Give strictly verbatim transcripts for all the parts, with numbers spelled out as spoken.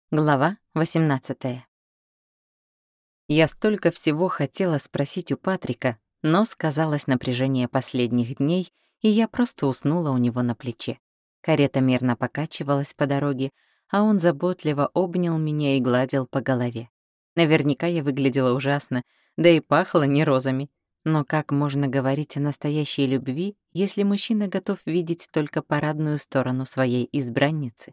Глава восемнадцатая. Я столько всего хотела спросить у Патрика, но сказалось напряжение последних дней, и я просто уснула у него на плече. Карета мерно покачивалась по дороге, а он заботливо обнял меня и гладил по голове. Наверняка я выглядела ужасно, да и пахла не розами. Но как можно говорить о настоящей любви, если мужчина готов видеть только парадную сторону своей избранницы?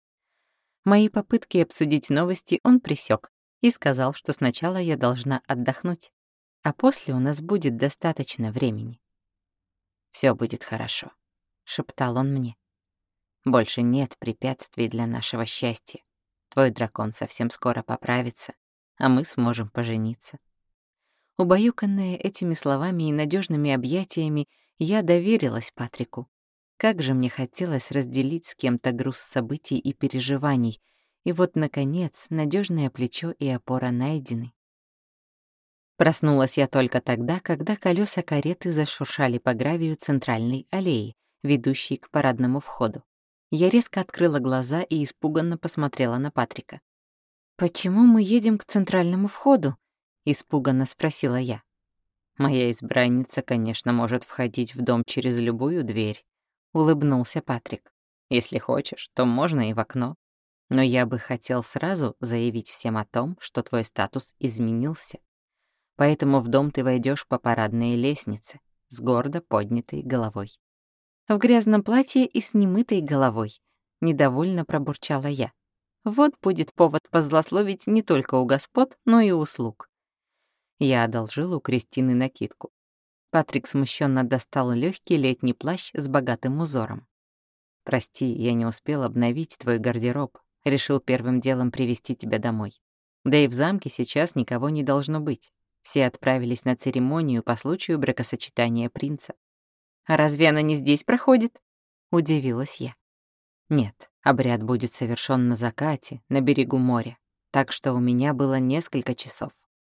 Мои попытки обсудить новости он пресек и сказал, что сначала я должна отдохнуть, а после у нас будет достаточно времени. «Всё будет хорошо», — шептал он мне. «Больше нет препятствий для нашего счастья. Твой дракон совсем скоро поправится, а мы сможем пожениться». Убаюканная этими словами и надежными объятиями, я доверилась Патрику. Как же мне хотелось разделить с кем-то груз событий и переживаний, и вот, наконец, надежное плечо и опора найдены. Проснулась я только тогда, когда колеса кареты зашуршали по гравию центральной аллеи, ведущей к парадному входу. Я резко открыла глаза и испуганно посмотрела на Патрика. «Почему мы едем к центральному входу?» — испуганно спросила я. «Моя избранница, конечно, может входить в дом через любую дверь», — улыбнулся Патрик. «Если хочешь, то можно и в окно. Но я бы хотел сразу заявить всем о том, что твой статус изменился. Поэтому в дом ты войдешь по парадной лестнице с гордо поднятой головой». «В грязном платье и с немытой головой», — недовольно пробурчала я. «Вот будет повод позлословить не только у господ, но и у слуг». Я одолжила у Кристины накидку. Патрик смущенно достал легкий летний плащ с богатым узором. «Прости, я не успел обновить твой гардероб. Решил первым делом привести тебя домой. Да и в замке сейчас никого не должно быть. Все отправились на церемонию по случаю бракосочетания принца». «А разве она не здесь проходит?» — удивилась я. «Нет, обряд будет совершён на закате, на берегу моря, так что у меня было несколько часов».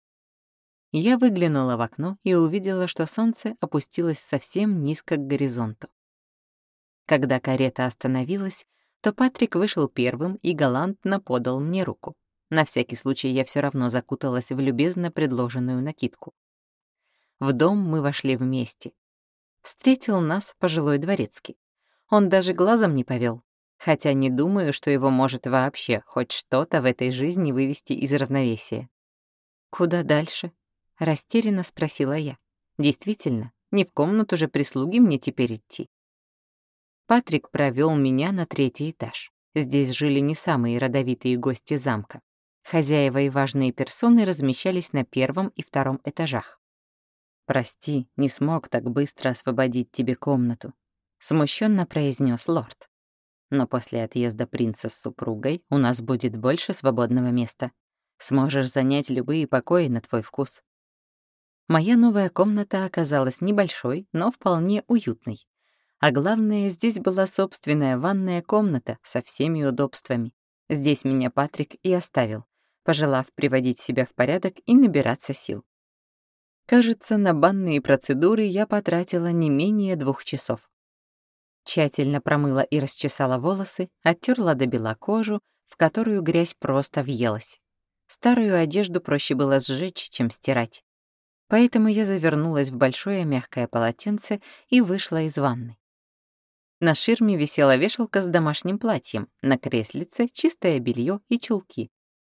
Я выглянула в окно и увидела, что солнце опустилось совсем низко к горизонту. Когда карета остановилась, то Патрик вышел первым и галантно подал мне руку. На всякий случай я все равно закуталась в любезно предложенную накидку. В дом мы вошли вместе. Встретил нас пожилой дворецкий. Он даже глазом не повел, хотя не думаю, что его может вообще хоть что-то в этой жизни вывести из равновесия. «Куда дальше?» — растерянно спросила я. «Действительно, не в комнату же прислуги мне теперь идти». Патрик провел меня на третий этаж. Здесь жили не самые родовитые гости замка. Хозяева и важные персоны размещались на первом и втором этажах. «Прости, не смог так быстро освободить тебе комнату», — смущенно произнес лорд. «Но после отъезда принца с супругой у нас будет больше свободного места. Сможешь занять любые покои на твой вкус». Моя новая комната оказалась небольшой, но вполне уютной. А главное, здесь была собственная ванная комната со всеми удобствами. Здесь меня Патрик и оставил, пожелав приводить себя в порядок и набираться сил. Кажется, на банные процедуры я потратила не менее двух часов. Тщательно промыла и расчесала волосы, оттерла до бела кожу, в которую грязь просто въелась. Старую одежду проще было сжечь, чем стирать. Поэтому я завернулась в большое мягкое полотенце и вышла из ванны. На ширме висела вешалка с домашним платьем, на креслице чистое белье и чулки.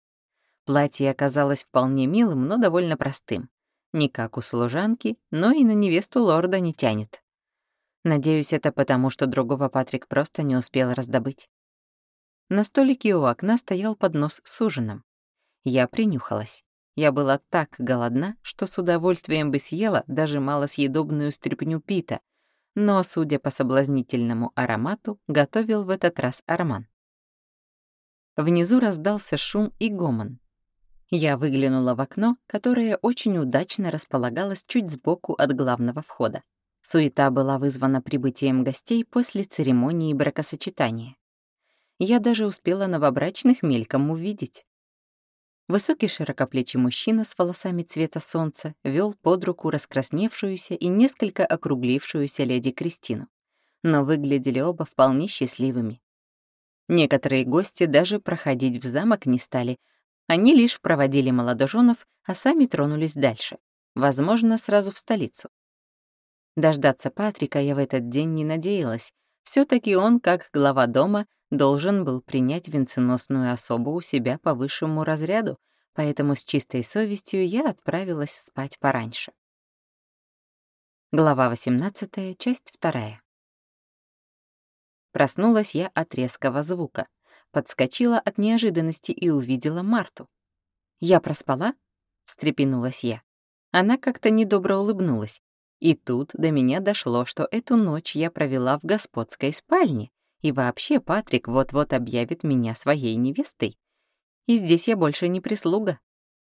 Платье оказалось вполне милым, но довольно простым. Не как у служанки, но и на невесту лорда не тянет. Надеюсь, это потому, что другого Патрик просто не успел раздобыть. На столике у окна стоял поднос с ужином. Я принюхалась. Я была так голодна, что с удовольствием бы съела даже малосъедобную стряпню Пита, но, судя по соблазнительному аромату, готовил в этот раз Арман. Внизу раздался шум и гомон. Я выглянула в окно, которое очень удачно располагалось чуть сбоку от главного входа. Суета была вызвана прибытием гостей после церемонии бракосочетания. Я даже успела новобрачных мельком увидеть. Высокий широкоплечий мужчина с волосами цвета солнца вел под руку раскрасневшуюся и несколько округлившуюся леди Кристину. Но выглядели оба вполне счастливыми. Некоторые гости даже проходить в замок не стали. Они лишь проводили молодоженов, а сами тронулись дальше. Возможно, сразу в столицу. Дождаться Патрика я в этот день не надеялась. все таки он, как глава дома, должен был принять венценосную особу у себя по высшему разряду, поэтому с чистой совестью я отправилась спать пораньше. Глава восемнадцатая, часть вторая. Проснулась я от резкого звука, подскочила от неожиданности и увидела Марту. «Я проспала?» — встрепенулась я. Она как-то недобро улыбнулась. И тут до меня дошло, что эту ночь я провела в господской спальне, и вообще Патрик вот-вот объявит меня своей невестой. И здесь я больше не прислуга.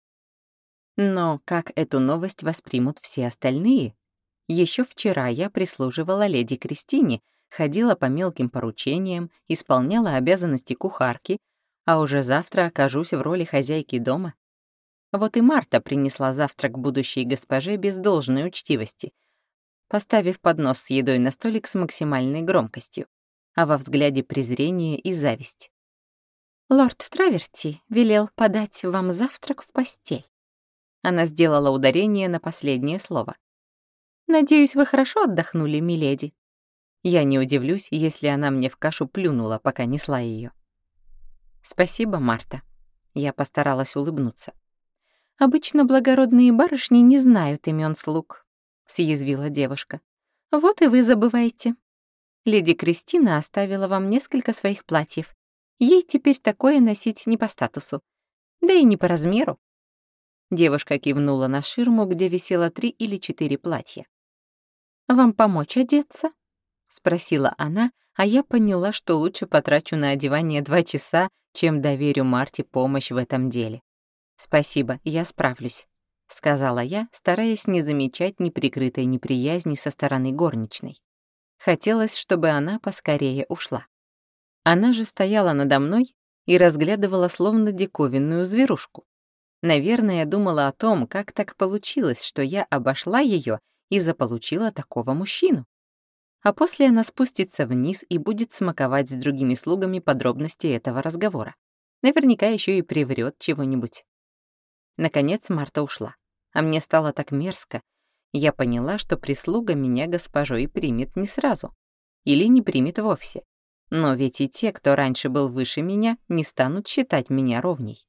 Но как эту новость воспримут все остальные? Еще вчера я прислуживала леди Кристине, ходила по мелким поручениям, исполняла обязанности кухарки, а уже завтра окажусь в роли хозяйки дома. Вот и Марта принесла завтрак будущей госпоже без должной учтивости, поставив поднос с едой на столик с максимальной громкостью, а во взгляде презрение и зависть. «Лорд Траверти велел подать вам завтрак в постель». Она сделала ударение на последнее слово. «Надеюсь, вы хорошо отдохнули, миледи?» Я не удивлюсь, если она мне в кашу плюнула, пока несла ее. «Спасибо, Марта». Я постаралась улыбнуться. «Обычно благородные барышни не знают имен слуг», — съязвила девушка. «Вот и вы забываете. Леди Кристина оставила вам несколько своих платьев. Ей теперь такое носить не по статусу, да и не по размеру». Девушка кивнула на ширму, где висело три или четыре платья. «Вам помочь одеться?» — спросила она, а я поняла, что лучше потрачу на одевание два часа, чем доверю Марте помощь в этом деле. «Спасибо, я справлюсь», — сказала я, стараясь не замечать неприкрытой неприязни со стороны горничной. Хотелось, чтобы она поскорее ушла. Она же стояла надо мной и разглядывала словно диковинную зверушку. Наверное, думала о том, как так получилось, что я обошла ее и заполучила такого мужчину. А после она спустится вниз и будет смаковать с другими слугами подробности этого разговора. Наверняка еще и приврет чего-нибудь. Наконец Марта ушла, а мне стало так мерзко. Я поняла, что прислуга меня госпожой примет не сразу. Или не примет вовсе. Но ведь и те, кто раньше был выше меня, не станут считать меня ровней.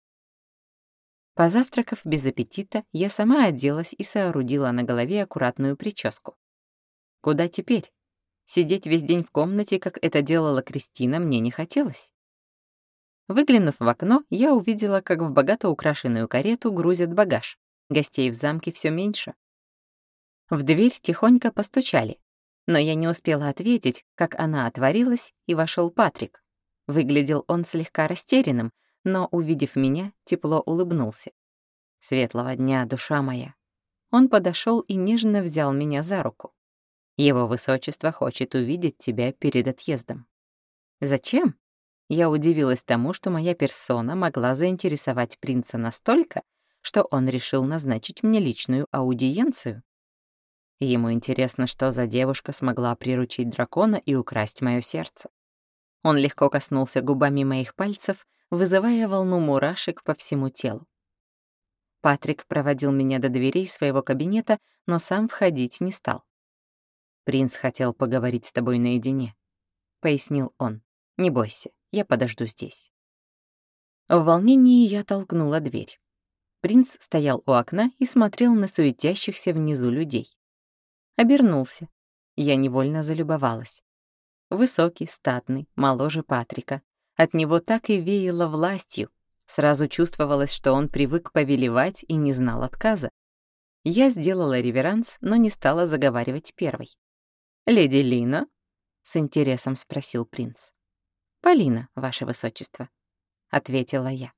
Позавтракав без аппетита, я сама оделась и соорудила на голове аккуратную прическу. Куда теперь? Сидеть весь день в комнате, как это делала Кристина, мне не хотелось. Выглянув в окно, я увидела, как в богато украшенную карету грузят багаж. Гостей в замке все меньше. В дверь тихонько постучали, но я не успела ответить, как она отворилась, и вошел Патрик. Выглядел он слегка растерянным, но, увидев меня, тепло улыбнулся. «Светлого дня, душа моя». Он подошел и нежно взял меня за руку. «Его высочество хочет увидеть тебя перед отъездом». «Зачем?» Я удивилась тому, что моя персона могла заинтересовать принца настолько, что он решил назначить мне личную аудиенцию. Ему интересно, что за девушка смогла приручить дракона и украсть мое сердце. Он легко коснулся губами моих пальцев, вызывая волну мурашек по всему телу. Патрик проводил меня до дверей своего кабинета, но сам входить не стал. «Принц хотел поговорить с тобой наедине», — пояснил он. «Не бойся, я подожду здесь». В волнении я толкнула дверь. Принц стоял у окна и смотрел на суетящихся внизу людей. Обернулся. Я невольно залюбовалась. Высокий, статный, моложе Патрика. От него так и веяло властью. Сразу чувствовалось, что он привык повелевать и не знал отказа. Я сделала реверанс, но не стала заговаривать первой. «Леди Лина?» — с интересом спросил принц. «Полина, ваше высочество», — ответила я.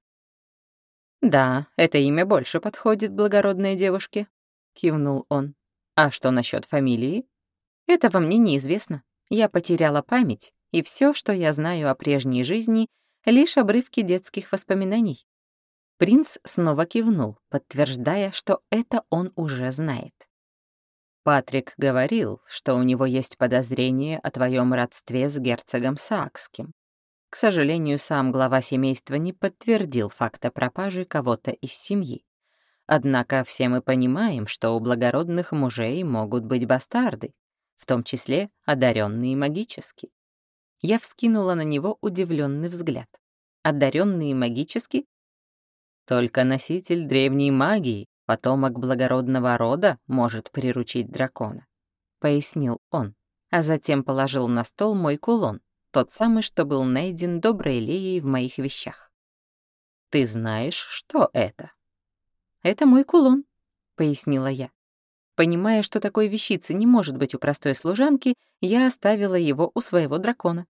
«Да, это имя больше подходит благородной девушке», — кивнул он. «А что насчет фамилии?» «Этого мне неизвестно. Я потеряла память, и все, что я знаю о прежней жизни, лишь обрывки детских воспоминаний». Принц снова кивнул, подтверждая, что это он уже знает. «Патрик говорил, что у него есть подозрение о твоем родстве с герцогом Саакским. К сожалению, сам глава семейства не подтвердил факта пропажи кого-то из семьи. Однако все мы понимаем, что у благородных мужей могут быть бастарды, в том числе одаренные магически. Я вскинула на него удивленный взгляд. Одаренные магически? Только носитель древней магии, потомок благородного рода, может приручить дракона, пояснил он, а затем положил на стол мой кулон, тот самый, что был найден доброй Леей в моих вещах. Ты знаешь, что это? Это мой кулон, пояснила я. Понимая, что такой вещицы не может быть у простой служанки, я оставила его у своего дракона.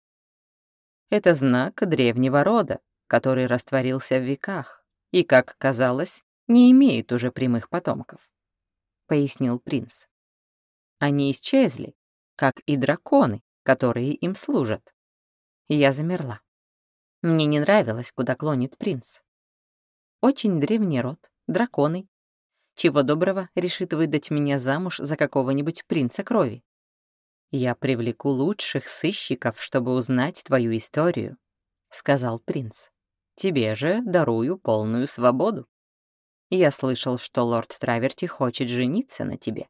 Это знак древнего рода, который растворился в веках и, как казалось, не имеет уже прямых потомков, пояснил принц. Они исчезли, как и драконы, которые им служат. Я замерла. Мне не нравилось, куда клонит принц. Очень древний род, драконы. Чего доброго решит выдать меня замуж за какого-нибудь принца крови. «Я привлеку лучших сыщиков, чтобы узнать твою историю», — сказал принц. «Тебе же дарую полную свободу. Я слышал, что лорд Траверти хочет жениться на тебе».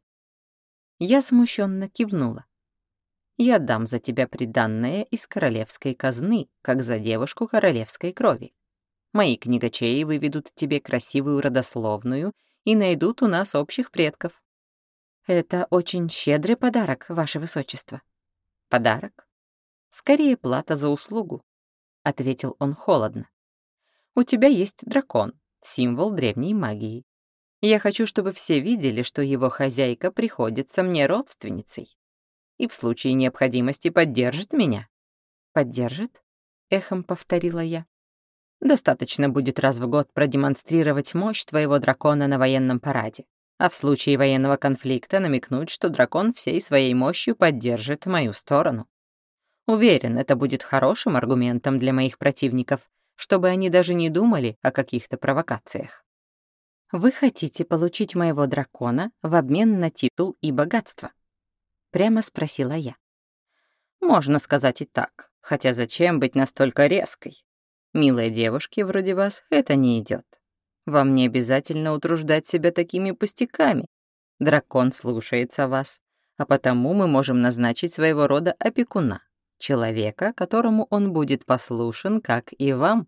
Я смущенно кивнула. «Я дам за тебя приданное из королевской казны, как за девушку королевской крови. Мои книгачеи выведут тебе красивую родословную и найдут у нас общих предков». «Это очень щедрый подарок, ваше высочество». «Подарок? Скорее плата за услугу», — ответил он холодно. «У тебя есть дракон, символ древней магии. Я хочу, чтобы все видели, что его хозяйка приходится мне родственницей и в случае необходимости поддержит меня». «Поддержит?» — эхом повторила я. «Достаточно будет раз в год продемонстрировать мощь твоего дракона на военном параде, а в случае военного конфликта намекнуть, что дракон всей своей мощью поддержит мою сторону. Уверен, это будет хорошим аргументом для моих противников, чтобы они даже не думали о каких-то провокациях». «Вы хотите получить моего дракона в обмен на титул и богатство?» — прямо спросила я. «Можно сказать и так, хотя зачем быть настолько резкой? Милой девушке вроде вас это не идет. Вам не обязательно утруждать себя такими пустяками. Дракон слушается вас, а потому мы можем назначить своего рода опекуна, человека, которому он будет послушен, как и вам.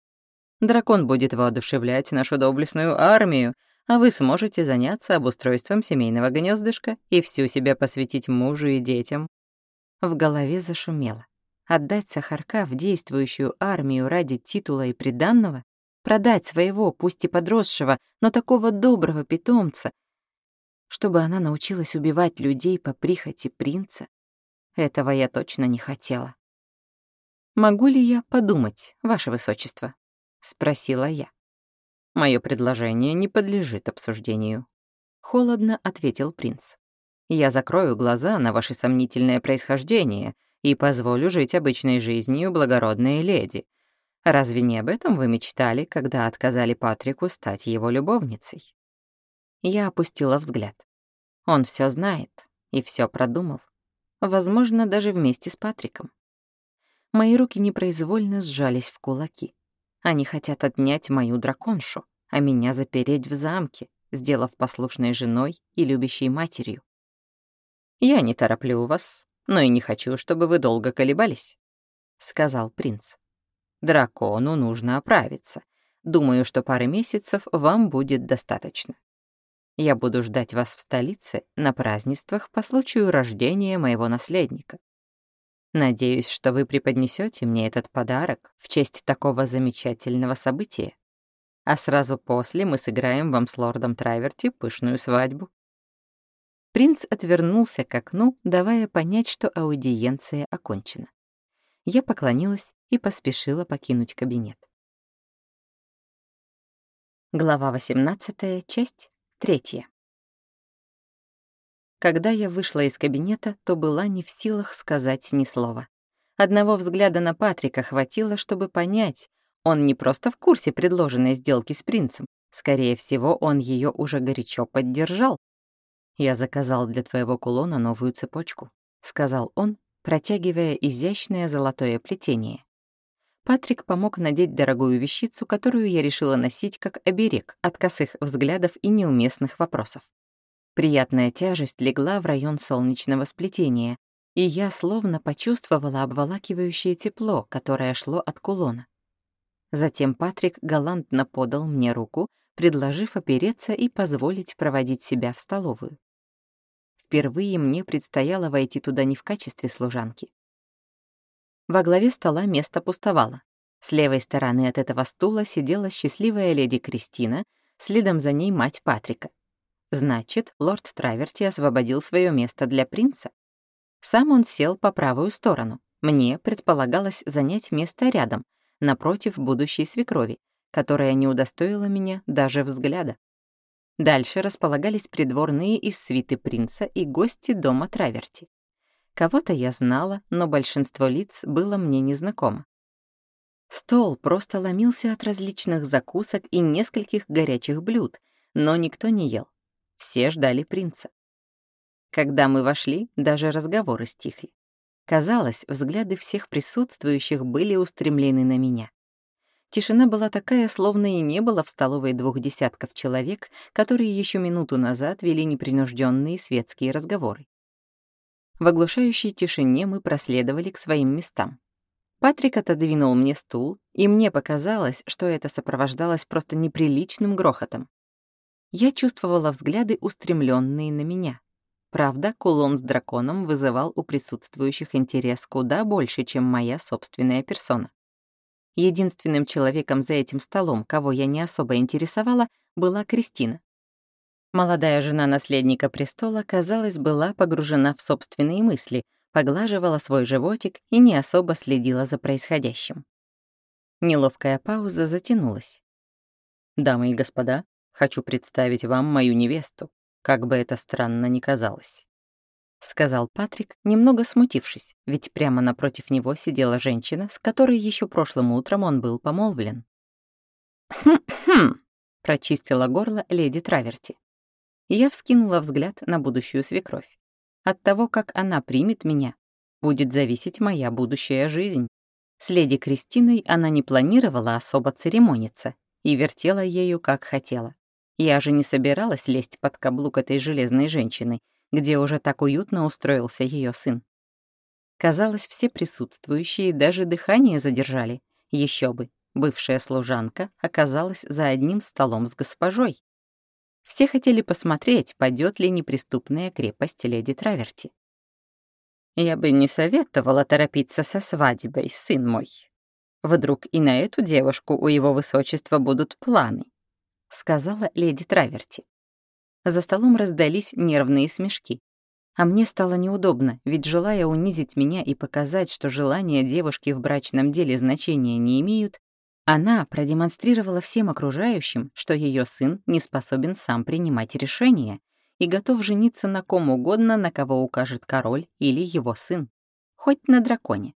Дракон будет воодушевлять нашу доблестную армию, а вы сможете заняться обустройством семейного гнездышка и всю себя посвятить мужу и детям». В голове зашумело. Отдать Сахарка в действующую армию ради титула и приданного? Продать своего, пусть и подросшего, но такого доброго питомца, чтобы она научилась убивать людей по прихоти принца? Этого я точно не хотела. «Могу ли я подумать, ваше высочество?» — спросила я. «Моё предложение не подлежит обсуждению», — холодно ответил принц. «Я закрою глаза на ваше сомнительное происхождение и позволю жить обычной жизнью благородной леди. Разве не об этом вы мечтали, когда отказали Патрику стать его любовницей?» Я опустила взгляд. Он всё знает и всё продумал. Возможно, даже вместе с Патриком. Мои руки непроизвольно сжались в кулаки. Они хотят отнять мою драконшу, а меня запереть в замке, сделав послушной женой и любящей матерью. «Я не тороплю вас, но и не хочу, чтобы вы долго колебались», — сказал принц. «Дракону нужно оправиться. Думаю, что пары месяцев вам будет достаточно. Я буду ждать вас в столице на празднествах по случаю рождения моего наследника. Надеюсь, что вы преподнесете мне этот подарок в честь такого замечательного события. А сразу после мы сыграем вам с лордом Траверти пышную свадьбу». Принц отвернулся к окну, давая понять, что аудиенция окончена. Я поклонилась и поспешила покинуть кабинет. Глава восемнадцатая, часть третья. Когда я вышла из кабинета, то была не в силах сказать ни слова. Одного взгляда на Патрика хватило, чтобы понять, он не просто в курсе предложенной сделки с принцем, скорее всего, он ее уже горячо поддержал. «Я заказал для твоего кулона новую цепочку», — сказал он, протягивая изящное золотое плетение. Патрик помог надеть дорогую вещицу, которую я решила носить как оберег от косых взглядов и неуместных вопросов. Приятная тяжесть легла в район солнечного сплетения, и я словно почувствовала обволакивающее тепло, которое шло от кулона. Затем Патрик галантно подал мне руку, предложив опереться и позволить проводить себя в столовую. Впервые мне предстояло войти туда не в качестве служанки. Во главе стола место пустовало. С левой стороны от этого стула сидела счастливая леди Кристина, следом за ней мать Патрика. Значит, лорд Траверти освободил свое место для принца. Сам он сел по правую сторону. Мне предполагалось занять место рядом, напротив будущей свекрови, которая не удостоила меня даже взгляда. Дальше располагались придворные из свиты принца и гости дома Траверти. Кого-то я знала, но большинство лиц было мне незнакомо. Стол просто ломился от различных закусок и нескольких горячих блюд, но никто не ел. Все ждали принца. Когда мы вошли, даже разговоры стихли. Казалось, взгляды всех присутствующих были устремлены на меня. Тишина была такая, словно и не было в столовой двух десятков человек, которые еще минуту назад вели непринужденные светские разговоры. В оглушающей тишине мы проследовали к своим местам. Патрик отодвинул мне стул, и мне показалось, что это сопровождалось просто неприличным грохотом. Я чувствовала взгляды, устремленные на меня. Правда, кулон с драконом вызывал у присутствующих интерес куда больше, чем моя собственная персона. Единственным человеком за этим столом, кого я не особо интересовала, была Кристина. Молодая жена наследника престола, казалось, была погружена в собственные мысли, поглаживала свой животик и не особо следила за происходящим. Неловкая пауза затянулась. «Дамы и господа, хочу представить вам мою невесту, как бы это странно ни казалось», — сказал Патрик, немного смутившись, ведь прямо напротив него сидела женщина, с которой еще прошлым утром он был помолвлен. «Хм-хм», — прочистила горло леди Траверти. Я вскинула взгляд на будущую свекровь. От того, как она примет меня, будет зависеть моя будущая жизнь. С леди Кристиной она не планировала особо церемониться и вертела ею, как хотела. Я же не собиралась лезть под каблук этой железной женщины, где уже так уютно устроился ее сын. Казалось, все присутствующие даже дыхание задержали. Еще бы, бывшая служанка оказалась за одним столом с госпожой. Все хотели посмотреть, падет ли неприступная крепость леди Траверти. «Я бы не советовала торопиться со свадьбой, сын мой. Вдруг и на эту девушку у его высочества будут планы», — сказала леди Траверти. За столом раздались нервные смешки. А мне стало неудобно, ведь, желая унизить меня и показать, что желания девушки в брачном деле значения не имеют, она продемонстрировала всем окружающим, что ее сын не способен сам принимать решения и готов жениться на ком угодно, на кого укажет король или его сын, хоть на драконе.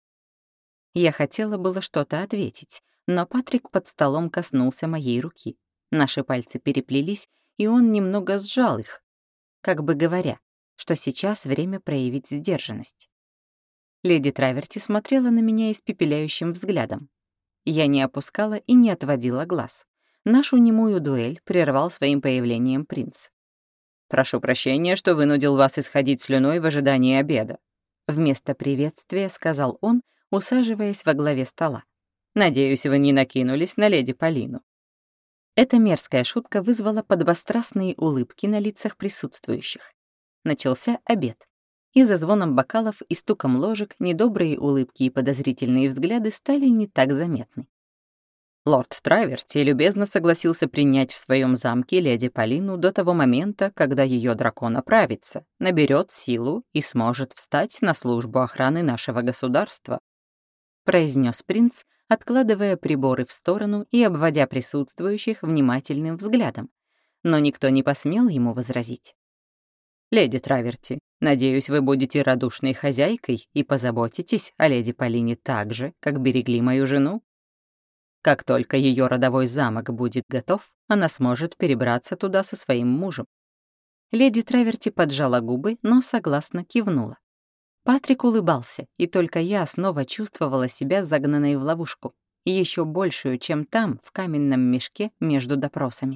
Я хотела было что-то ответить, но Патрик под столом коснулся моей руки. Наши пальцы переплелись, и он немного сжал их, как бы говоря, что сейчас время проявить сдержанность. Леди Траверти смотрела на меня испепеляющим взглядом. Я не опускала и не отводила глаз. Нашу немую дуэль прервал своим появлением принц. «Прошу прощения, что вынудил вас исходить слюной в ожидании обеда», вместо приветствия сказал он, усаживаясь во главе стола. «Надеюсь, вы не накинулись на леди Полину». Эта мерзкая шутка вызвала подобострастные улыбки на лицах присутствующих. Начался обед. И за звоном бокалов и стуком ложек недобрые улыбки и подозрительные взгляды стали не так заметны. Лорд Траверти любезно согласился принять в своем замке леди Полину до того момента, когда ее дракон оправится, наберет силу и сможет встать на службу охраны нашего государства, произнес принц, откладывая приборы в сторону и обводя присутствующих внимательным взглядом, но никто не посмел ему возразить. «Леди Траверти, надеюсь, вы будете радушной хозяйкой и позаботитесь о леди Полине так же, как берегли мою жену. Как только ее родовой замок будет готов, она сможет перебраться туда со своим мужем». Леди Траверти поджала губы, но согласно кивнула. Патрик улыбался, и только я снова чувствовала себя загнанной в ловушку. еще большую, чем там, в каменном мешке между допросами.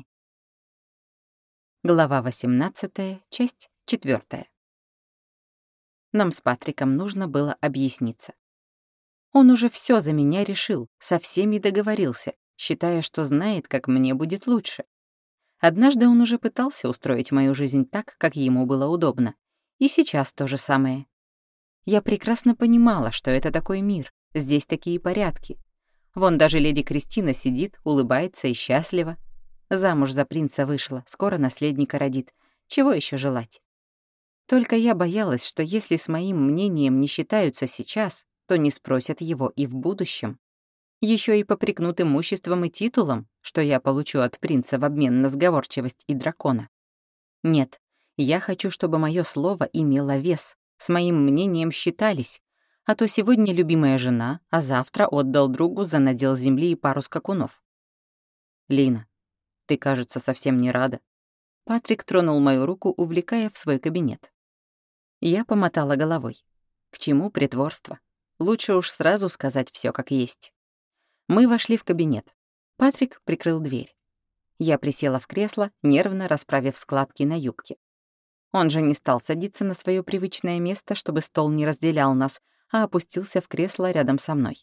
Глава восемнадцатая, часть четвёртая. Нам с Патриком нужно было объясниться. Он уже все за меня решил, со всеми договорился, считая, что знает, как мне будет лучше. Однажды он уже пытался устроить мою жизнь так, как ему было удобно. И сейчас то же самое. Я прекрасно понимала, что это такой мир, здесь такие порядки. Вон даже леди Кристина сидит, улыбается и счастлива. Замуж за принца вышла, скоро наследника родит. Чего еще желать? Только я боялась, что если с моим мнением не считаются сейчас, то не спросят его и в будущем. Еще и попрекнут имуществом и титулом, что я получу от принца в обмен на сговорчивость и дракона. Нет, я хочу, чтобы мое слово имело вес, с моим мнением считались, а то сегодня любимая жена, а завтра отдал другу за надел земли и пару скакунов. «Лина, ты, кажется, совсем не рада». Патрик тронул мою руку, увлекая в свой кабинет. Я помотала головой. К чему притворство? Лучше уж сразу сказать все как есть. Мы вошли в кабинет. Патрик прикрыл дверь. Я присела в кресло, нервно расправив складки на юбке. Он же не стал садиться на свое привычное место, чтобы стол не разделял нас, а опустился в кресло рядом со мной.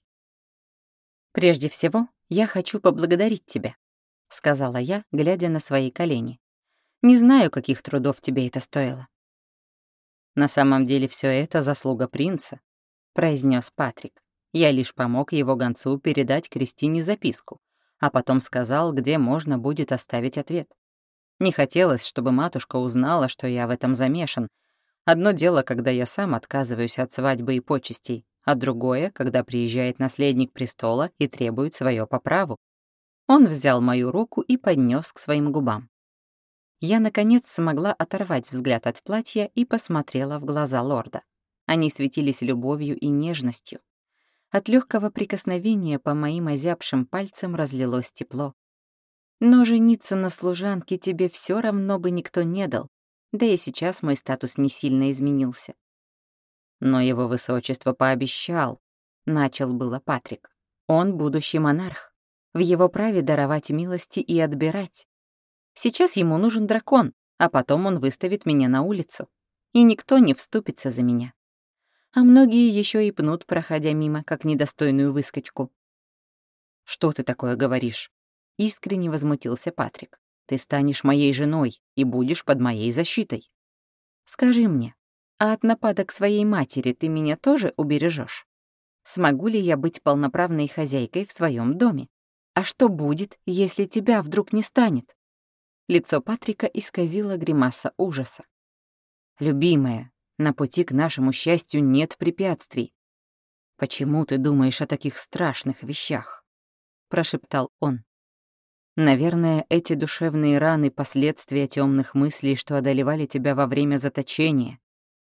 «Прежде всего, я хочу поблагодарить тебя», — сказала я, глядя на свои колени. «Не знаю, каких трудов тебе это стоило». «На самом деле все это заслуга принца», — произнес Патрик. «Я лишь помог его гонцу передать Кристине записку, а потом сказал, где можно будет оставить ответ. Не хотелось, чтобы матушка узнала, что я в этом замешан. Одно дело, когда я сам отказываюсь от свадьбы и почестей, а другое, когда приезжает наследник престола и требует свое по праву». Он взял мою руку и поднес к своим губам. Я, наконец, смогла оторвать взгляд от платья и посмотрела в глаза лорда. Они светились любовью и нежностью. От легкого прикосновения по моим озябшим пальцам разлилось тепло. «Но жениться на служанке тебе все равно бы никто не дал, да и сейчас мой статус не сильно изменился». «Но его высочество пообещал», — начал было Патрик. «Он будущий монарх. В его праве даровать милости и отбирать. Сейчас ему нужен дракон, а потом он выставит меня на улицу, и никто не вступится за меня. А многие еще и пнут, проходя мимо, как недостойную выскочку». «Что ты такое говоришь?» — искренне возмутился Патрик. «Ты станешь моей женой и будешь под моей защитой». «Скажи мне, а от нападок своей матери ты меня тоже убережешь? Смогу ли я быть полноправной хозяйкой в своем доме? А что будет, если тебя вдруг не станет?» Лицо Патрика исказило гримаса ужаса. «Любимая, на пути к нашему счастью нет препятствий. Почему ты думаешь о таких страшных вещах?» — прошептал он. «Наверное, эти душевные раны — последствия темных мыслей, что одолевали тебя во время заточения».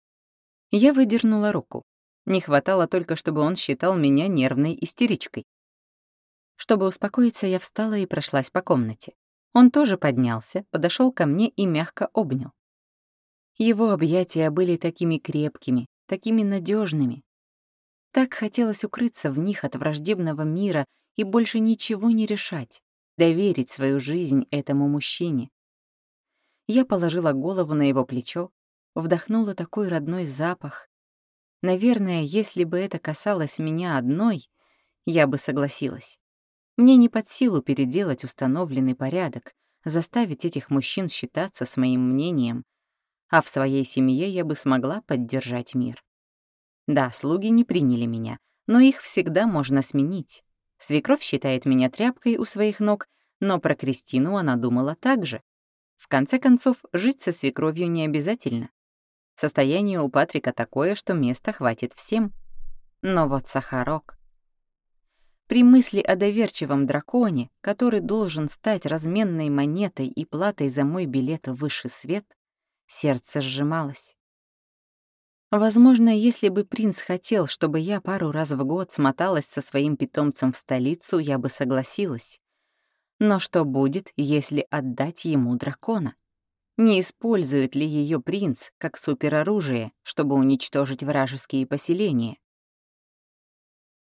Я выдернула руку. Не хватало только, чтобы он считал меня нервной истеричкой. Чтобы успокоиться, я встала и прошлась по комнате. Он тоже поднялся, подошел ко мне и мягко обнял. Его объятия были такими крепкими, такими надежными. Так хотелось укрыться в них от враждебного мира и больше ничего не решать, доверить свою жизнь этому мужчине. Я положила голову на его плечо, вдохнула такой родной запах. Наверное, если бы это касалось меня одной, я бы согласилась. Мне не под силу переделать установленный порядок, заставить этих мужчин считаться с моим мнением, а в своей семье я бы смогла поддержать мир. Да, слуги не приняли меня, но их всегда можно сменить. Свекровь считает меня тряпкой у своих ног, но про Кристину она думала так же. В конце концов, жить со свекровью не обязательно. Состояние у Патрика такое, что места хватит всем. Но вот Сахарок. При мысли о доверчивом драконе, который должен стать разменной монетой и платой за мой билет в высший свет, сердце сжималось. Возможно, если бы принц хотел, чтобы я пару раз в год смоталась со своим питомцем в столицу, я бы согласилась. Но что будет, если отдать ему дракона? Не использует ли ее принц как супероружие, чтобы уничтожить вражеские поселения?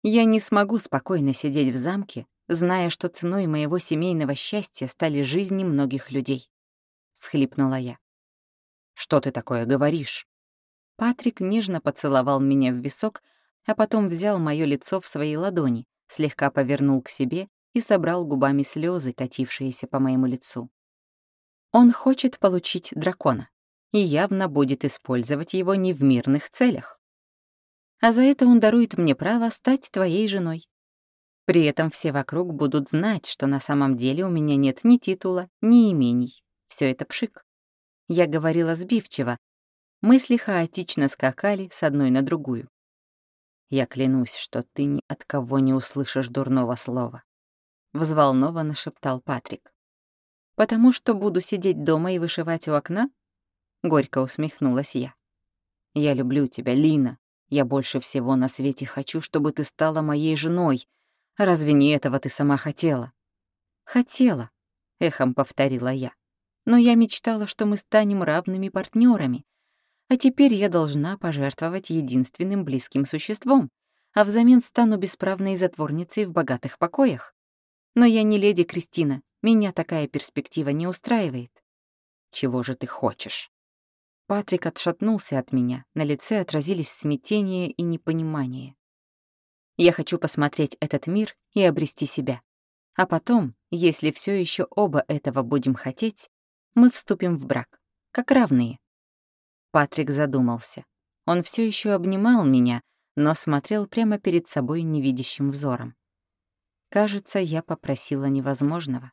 Я не смогу спокойно сидеть в замке, зная, что ценой моего семейного счастья стали жизни многих людей. Всхлипнула я. «Что ты такое говоришь?» Патрик нежно поцеловал меня в висок, а потом взял моё лицо в свои ладони, слегка повернул к себе и собрал губами слезы, катившиеся по моему лицу. Он хочет получить дракона и явно будет использовать его не в мирных целях. А за это он дарует мне право стать твоей женой. При этом все вокруг будут знать, что на самом деле у меня нет ни титула, ни имений. Все это пшик. Я говорила сбивчиво. Мысли хаотично скакали с одной на другую. «Я клянусь, что ты ни от кого не услышишь дурного слова», — взволнованно шептал Патрик. «Потому что буду сидеть дома и вышивать у окна?» — горько усмехнулась я. «Я люблю тебя, Лина. Я больше всего на свете хочу, чтобы ты стала моей женой. Разве не этого ты сама хотела?» «Хотела», — эхом повторила я. «Но я мечтала, что мы станем равными партнерами. А теперь я должна пожертвовать единственным близким существом, а взамен стану бесправной затворницей в богатых покоях. Но я не леди Кристина, меня такая перспектива не устраивает». «Чего же ты хочешь?» Патрик отшатнулся от меня, на лице отразились смятение и непонимание. «Я хочу посмотреть этот мир и обрести себя. А потом, если все еще оба этого будем хотеть, мы вступим в брак, как равные». Патрик задумался. Он все еще обнимал меня, но смотрел прямо перед собой невидящим взором. Кажется, я попросила невозможного.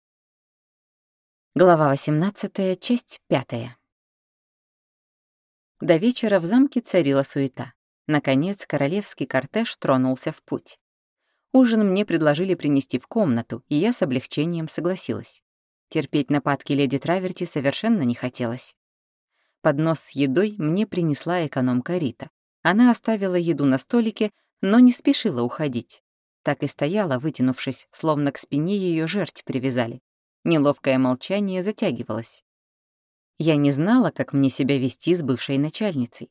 Глава восемнадцатая, часть пятая. До вечера в замке царила суета. Наконец, королевский кортеж тронулся в путь. Ужин мне предложили принести в комнату, и я с облегчением согласилась. Терпеть нападки леди Траверти совершенно не хотелось. Поднос с едой мне принесла экономка Рита. Она оставила еду на столике, но не спешила уходить. Так и стояла, вытянувшись, словно к спине ее жерть привязали. Неловкое молчание затягивалось. Я не знала, как мне себя вести с бывшей начальницей.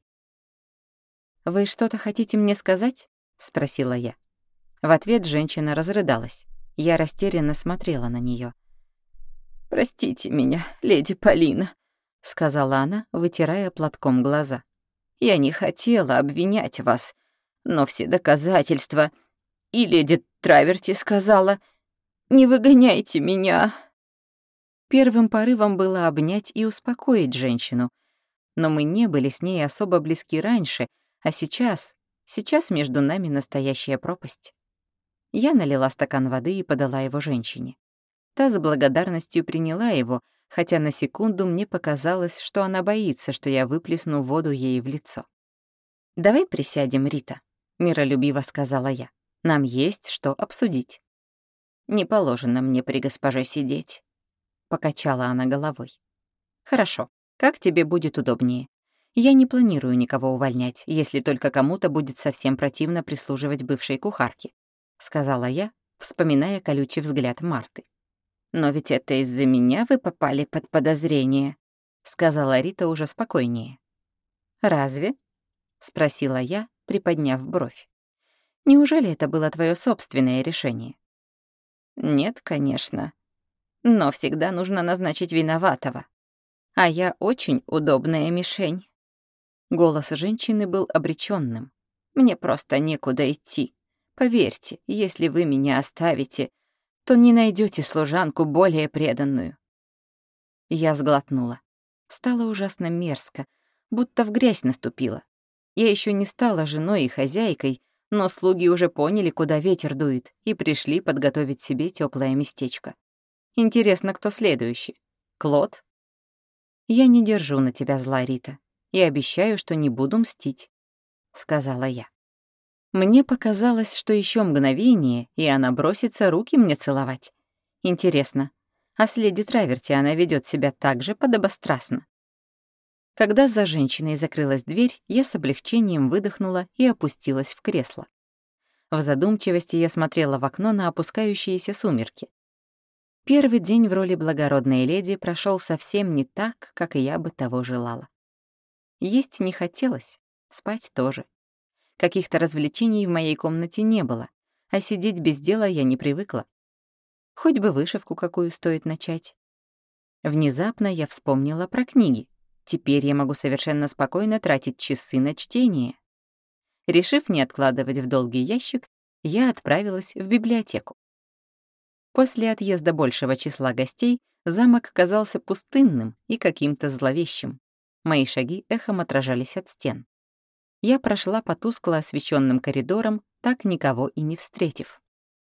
«Вы что-то хотите мне сказать?» — спросила я. В ответ женщина разрыдалась. Я растерянно смотрела на нее. «Простите меня, леди Полина», — сказала она, вытирая платком глаза. «Я не хотела обвинять вас, но все доказательства... И леди Траверти сказала, не выгоняйте меня». Первым порывом было обнять и успокоить женщину, но мы не были с ней особо близки раньше, а сейчас, сейчас между нами настоящая пропасть. Я налила стакан воды и подала его женщине. Та с благодарностью приняла его, хотя на секунду мне показалось, что она боится, что я выплесну воду ей в лицо. «Давай присядем, Рита», — миролюбиво сказала я. «Нам есть что обсудить». «Не положено мне при госпоже сидеть», — покачала она головой. «Хорошо, как тебе будет удобнее. Я не планирую никого увольнять, если только кому-то будет совсем противно прислуживать бывшей кухарке», — сказала я, вспоминая колючий взгляд Марты. «Но ведь это из-за меня вы попали под подозрение», — сказала Рита уже спокойнее. «Разве?» — спросила я, приподняв бровь. «Неужели это было твое собственное решение?» «Нет, конечно. Но всегда нужно назначить виноватого. А я очень удобная мишень». Голос женщины был обречённым. «Мне просто некуда идти. Поверьте, если вы меня оставите, то не найдёте служанку более преданную». Я сглотнула. Стало ужасно мерзко, будто в грязь наступила. Я ещё не стала женой и хозяйкой, но слуги уже поняли, куда ветер дует, и пришли подготовить себе тёплое местечко. Интересно, кто следующий? Клод? «Я не держу на тебя зла, Рита, и обещаю, что не буду мстить», — сказала я. Мне показалось, что еще мгновение, и она бросится руки мне целовать. Интересно, а с леди Траверти она ведет себя так же подобострастно? Когда за женщиной закрылась дверь, я с облегчением выдохнула и опустилась в кресло. В задумчивости я смотрела в окно на опускающиеся сумерки. Первый день в роли благородной леди прошел совсем не так, как и я бы того желала. Есть не хотелось, спать тоже. Каких-то развлечений в моей комнате не было, а сидеть без дела я не привыкла. Хоть бы вышивку какую стоит начать. Внезапно я вспомнила про книги. Теперь я могу совершенно спокойно тратить часы на чтение. Решив не откладывать в долгий ящик, я отправилась в библиотеку. После отъезда большего числа гостей замок казался пустынным и каким-то зловещим. Мои шаги эхом отражались от стен. Я прошла по тускло освещенным коридорам, так никого и не встретив.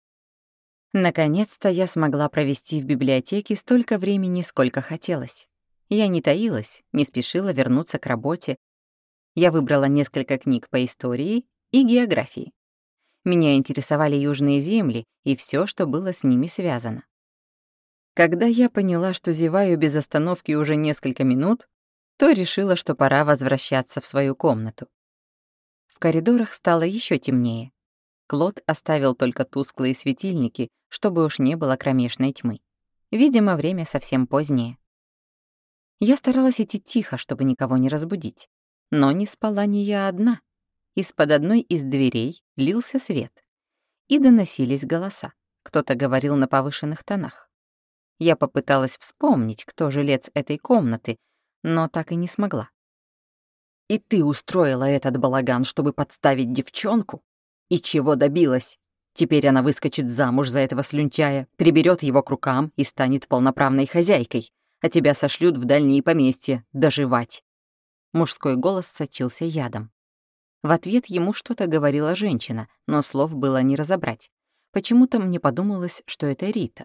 Наконец-то я смогла провести в библиотеке столько времени, сколько хотелось. Я не таилась, не спешила вернуться к работе. Я выбрала несколько книг по истории и географии. Меня интересовали южные земли и все, что было с ними связано. Когда я поняла, что зеваю без остановки уже несколько минут, то решила, что пора возвращаться в свою комнату. В коридорах стало еще темнее. Клод оставил только тусклые светильники, чтобы уж не было кромешной тьмы. Видимо, время совсем позднее. Я старалась идти тихо, чтобы никого не разбудить. Но не спала не я одна. Из-под одной из дверей лился свет. И доносились голоса. Кто-то говорил на повышенных тонах. Я попыталась вспомнить, кто жилец этой комнаты, но так и не смогла. «И ты устроила этот балаган, чтобы подставить девчонку? И чего добилась? Теперь она выскочит замуж за этого слюнтяя, приберет его к рукам и станет полноправной хозяйкой, а тебя сошлют в дальние поместья доживать». Мужской голос сочился ядом. В ответ ему что-то говорила женщина, но слов было не разобрать. Почему-то мне подумалось, что это Рита.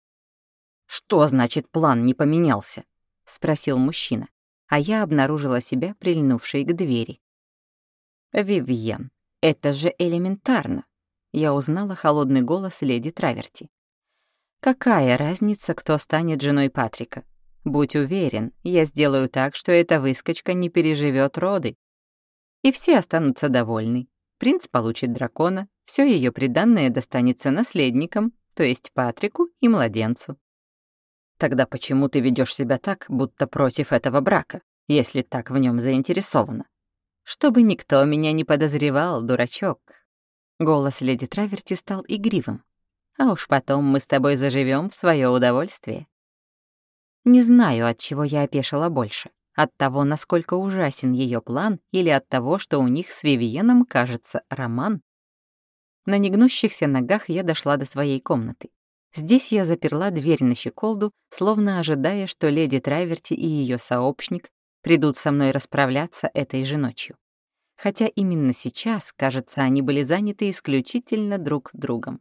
«Что значит, план не поменялся?» — спросил мужчина, а я обнаружила себя прильнувшей к двери. «Вивьен, это же элементарно!» Я узнала холодный голос леди Траверти. «Какая разница, кто станет женой Патрика? Будь уверен, я сделаю так, что эта выскочка не переживет роды. И все останутся довольны. Принц получит дракона, все ее приданное достанется наследникам, то есть Патрику и младенцу». «Тогда почему ты ведешь себя так, будто против этого брака, если так в нем заинтересована?» «Чтобы никто меня не подозревал, дурачок». Голос леди Траверти стал игривым. «А уж потом мы с тобой заживем в свое удовольствие». Не знаю, от чего я опешила больше. От того, насколько ужасен ее план, или от того, что у них с Вивиеном, кажется, роман. На негнущихся ногах я дошла до своей комнаты. Здесь я заперла дверь на щеколду, словно ожидая, что леди Траверти и ее сообщник придут со мной расправляться этой же ночью. Хотя именно сейчас, кажется, они были заняты исключительно друг другом.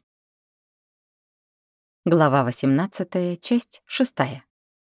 Глава восемнадцатая, часть шестая.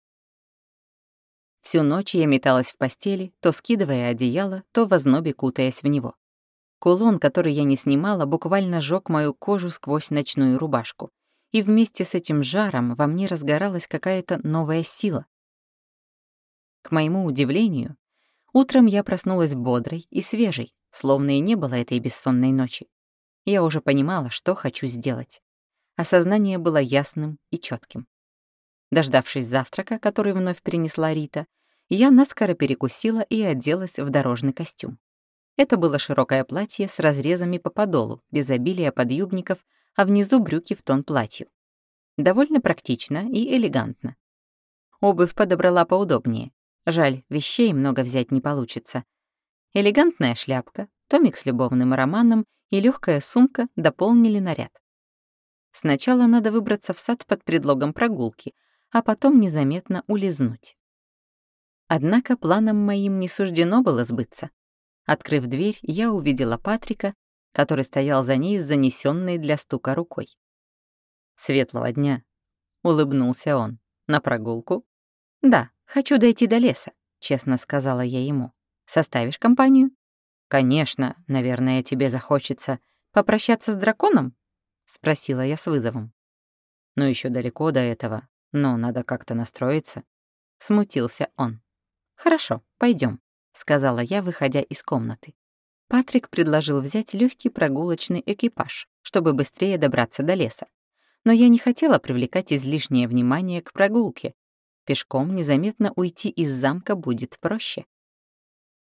Всю ночь я металась в постели, то скидывая одеяло, то в ознобе кутаясь в него. Кулон, который я не снимала, буквально жёг мою кожу сквозь ночную рубашку. И вместе с этим жаром во мне разгоралась какая-то новая сила. К моему удивлению, утром я проснулась бодрой и свежей, словно и не было этой бессонной ночи. Я уже понимала, что хочу сделать. Осознание было ясным и чётким. Дождавшись завтрака, который вновь принесла Рита, я наскоро перекусила и оделась в дорожный костюм. Это было широкое платье с разрезами по подолу, без обилия подъюбников, а внизу брюки в тон платью. Довольно практично и элегантно. Обувь подобрала поудобнее. Жаль, вещей много взять не получится. Элегантная шляпка, томик с любовным романом и легкая сумка дополнили наряд. Сначала надо выбраться в сад под предлогом прогулки, а потом незаметно улизнуть. Однако планам моим не суждено было сбыться. Открыв дверь, я увидела Патрика, который стоял за ней с занесенной для стука рукой. «Светлого дня», — улыбнулся он. «На прогулку?» «Да, хочу дойти до леса», — честно сказала я ему. «Составишь компанию?» «Конечно, наверное, тебе захочется попрощаться с драконом?» — спросила я с вызовом. «Ну, еще далеко до этого, но надо как-то настроиться». Смутился он. «Хорошо, пойдем», — сказала я, выходя из комнаты. Патрик предложил взять легкий прогулочный экипаж, чтобы быстрее добраться до леса. Но я не хотела привлекать излишнее внимание к прогулке. Пешком незаметно уйти из замка будет проще.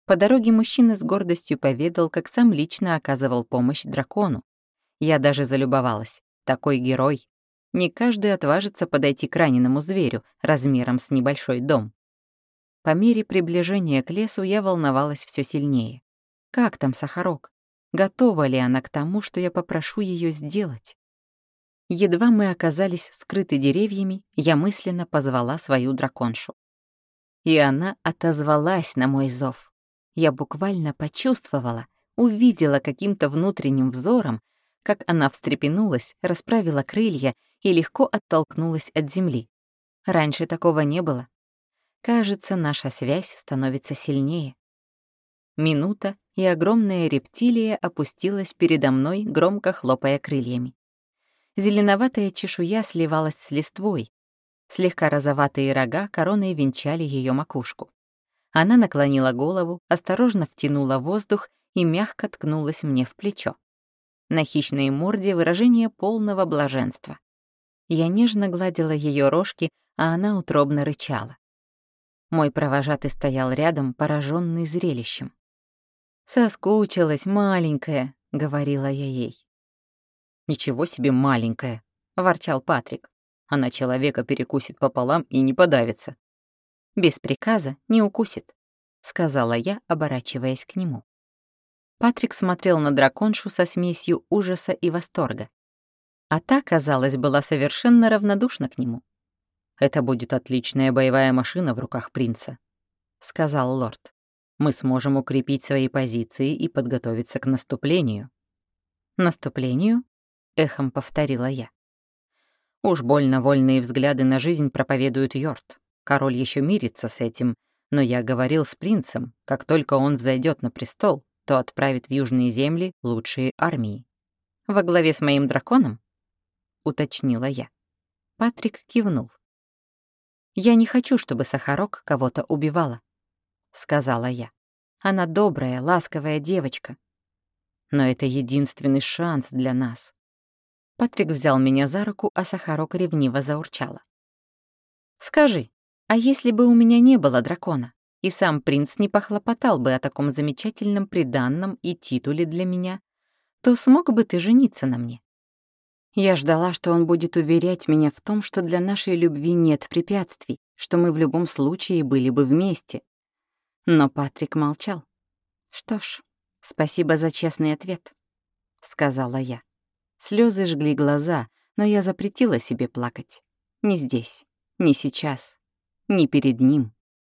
По дороге мужчина с гордостью поведал, как сам лично оказывал помощь дракону. Я даже залюбовалась. Такой герой. Не каждый отважится подойти к раненому зверю размером с небольшой дом. По мере приближения к лесу я волновалась все сильнее. Как там Сахарок? Готова ли она к тому, что я попрошу ее сделать? Едва мы оказались скрыты деревьями, я мысленно позвала свою драконшу. И она отозвалась на мой зов. Я буквально почувствовала, увидела каким-то внутренним взором, как она встрепенулась, расправила крылья и легко оттолкнулась от земли. Раньше такого не было. Кажется, наша связь становится сильнее. Минута, и огромная рептилия опустилась передо мной, громко хлопая крыльями. Зеленоватая чешуя сливалась с листвой. Слегка розоватые рога короной венчали ее макушку. Она наклонила голову, осторожно втянула воздух и мягко ткнулась мне в плечо. На хищной морде выражение полного блаженства. Я нежно гладила ее рожки, а она утробно рычала. Мой провожатый стоял рядом, пораженный зрелищем. «Соскучилась, маленькая», — говорила я ей. «Ничего себе маленькая», — ворчал Патрик. «Она человека перекусит пополам и не подавится». «Без приказа не укусит», — сказала я, оборачиваясь к нему. Патрик смотрел на драконшу со смесью ужаса и восторга. А та, казалось, была совершенно равнодушна к нему. «Это будет отличная боевая машина в руках принца», — сказал лорд. «Мы сможем укрепить свои позиции и подготовиться к наступлению». «Наступлению?» — эхом повторила я. «Уж больно вольные взгляды на жизнь проповедует Йорт. Король еще мирится с этим, но я говорил с принцем, как только он взойдет на престол, то отправит в южные земли лучшие армии». «Во главе с моим драконом?» — уточнила я. Патрик кивнул. «Я не хочу, чтобы Сахарок кого-то убивала», — сказала я. «Она добрая, ласковая девочка. Но это единственный шанс для нас». Патрик взял меня за руку, а Сахарок ревниво заурчала. «Скажи, а если бы у меня не было дракона, и сам принц не похлопотал бы о таком замечательном приданном и титуле для меня, то смог бы ты жениться на мне?» Я ждала, что он будет уверять меня в том, что для нашей любви нет препятствий, что мы в любом случае были бы вместе. Но Патрик молчал. «Что ж, спасибо за честный ответ», — сказала я. Слезы жгли глаза, но я запретила себе плакать. Не здесь, не сейчас, не перед ним.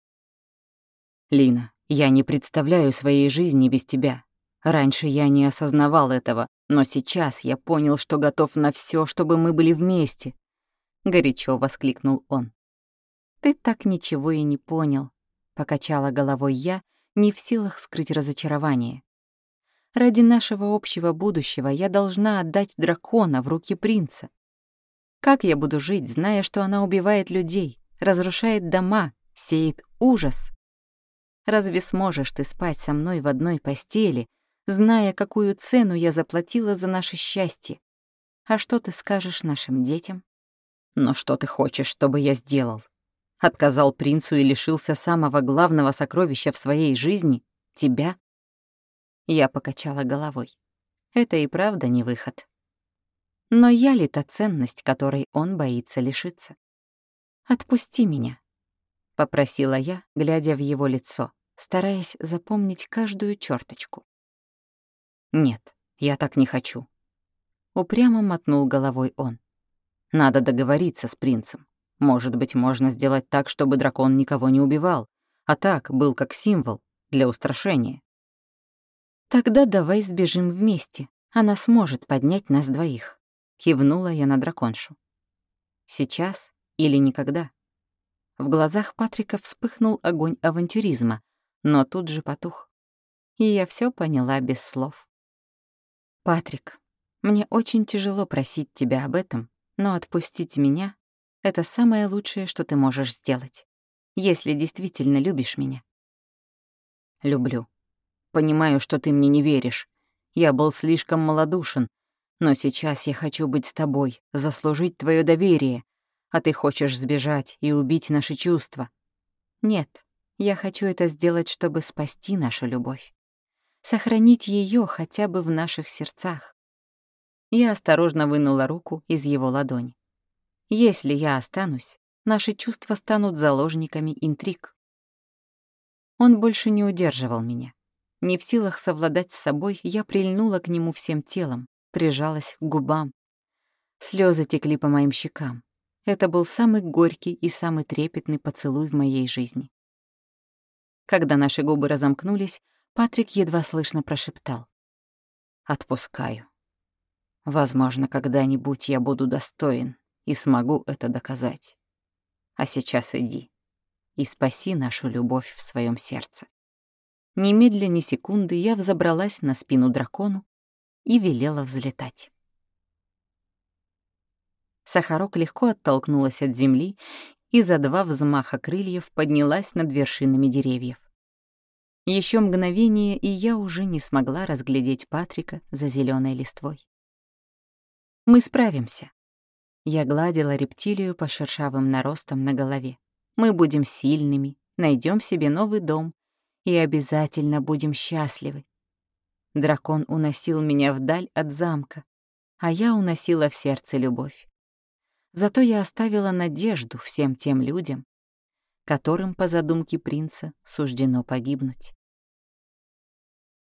«Лина, я не представляю своей жизни без тебя. Раньше я не осознавал этого, но сейчас я понял, что готов на все, чтобы мы были вместе», — горячо воскликнул он. «Ты так ничего и не понял», — покачала головой я, не в силах скрыть разочарование. «Ради нашего общего будущего я должна отдать дракона в руки принца. Как я буду жить, зная, что она убивает людей, разрушает дома, сеет ужас? Разве сможешь ты спать со мной в одной постели, зная, какую цену я заплатила за наше счастье? А что ты скажешь нашим детям?» «Но что ты хочешь, чтобы я сделал? Отказал принцу и лишился самого главного сокровища в своей жизни — тебя?» Я покачала головой. Это и правда не выход. Но я ли та ценность, которой он боится лишиться? «Отпусти меня», — попросила я, глядя в его лицо, стараясь запомнить каждую черточку. «Нет, я так не хочу», — упрямо мотнул головой он. «Надо договориться с принцем. Может быть, можно сделать так, чтобы дракон никого не убивал, а так был как символ для устрашения». «Тогда давай сбежим вместе. Она сможет поднять нас двоих», — кивнула я на драконшу. «Сейчас или никогда?» В глазах Патрика вспыхнул огонь авантюризма, но тут же потух. И я все поняла без слов. «Патрик, мне очень тяжело просить тебя об этом, но отпустить меня — это самое лучшее, что ты можешь сделать, если действительно любишь меня». «Люблю. Понимаю, что ты мне не веришь. Я был слишком малодушен, но сейчас я хочу быть с тобой, заслужить твое доверие, а ты хочешь сбежать и убить наши чувства». «Нет, Я хочу это сделать, чтобы спасти нашу любовь, сохранить ее хотя бы в наших сердцах. Я осторожно вынула руку из его ладони. Если я останусь, наши чувства станут заложниками интриг. Он больше не удерживал меня. Не в силах совладать с собой, я прильнула к нему всем телом, прижалась к губам. Слезы текли по моим щекам. Это был самый горький и самый трепетный поцелуй в моей жизни. Когда наши губы разомкнулись, Патрик едва слышно прошептал: «Отпускаю. Возможно, когда-нибудь я буду достоин и смогу это доказать. А сейчас иди и спаси нашу любовь в своем сердце». Немедля ни секунды я взобралась на спину дракону и велела взлетать. Сахарок легко оттолкнулась от земли и за два взмаха крыльев поднялась над вершинами деревьев. Еще мгновение, и я уже не смогла разглядеть Патрика за зеленой листвой. «Мы справимся». Я гладила рептилию по шершавым наростам на голове. «Мы будем сильными, найдем себе новый дом и обязательно будем счастливы». Дракон уносил меня вдаль от замка, а я уносила в сердце любовь. Зато я оставила надежду всем тем людям, которым, по задумке принца, суждено погибнуть.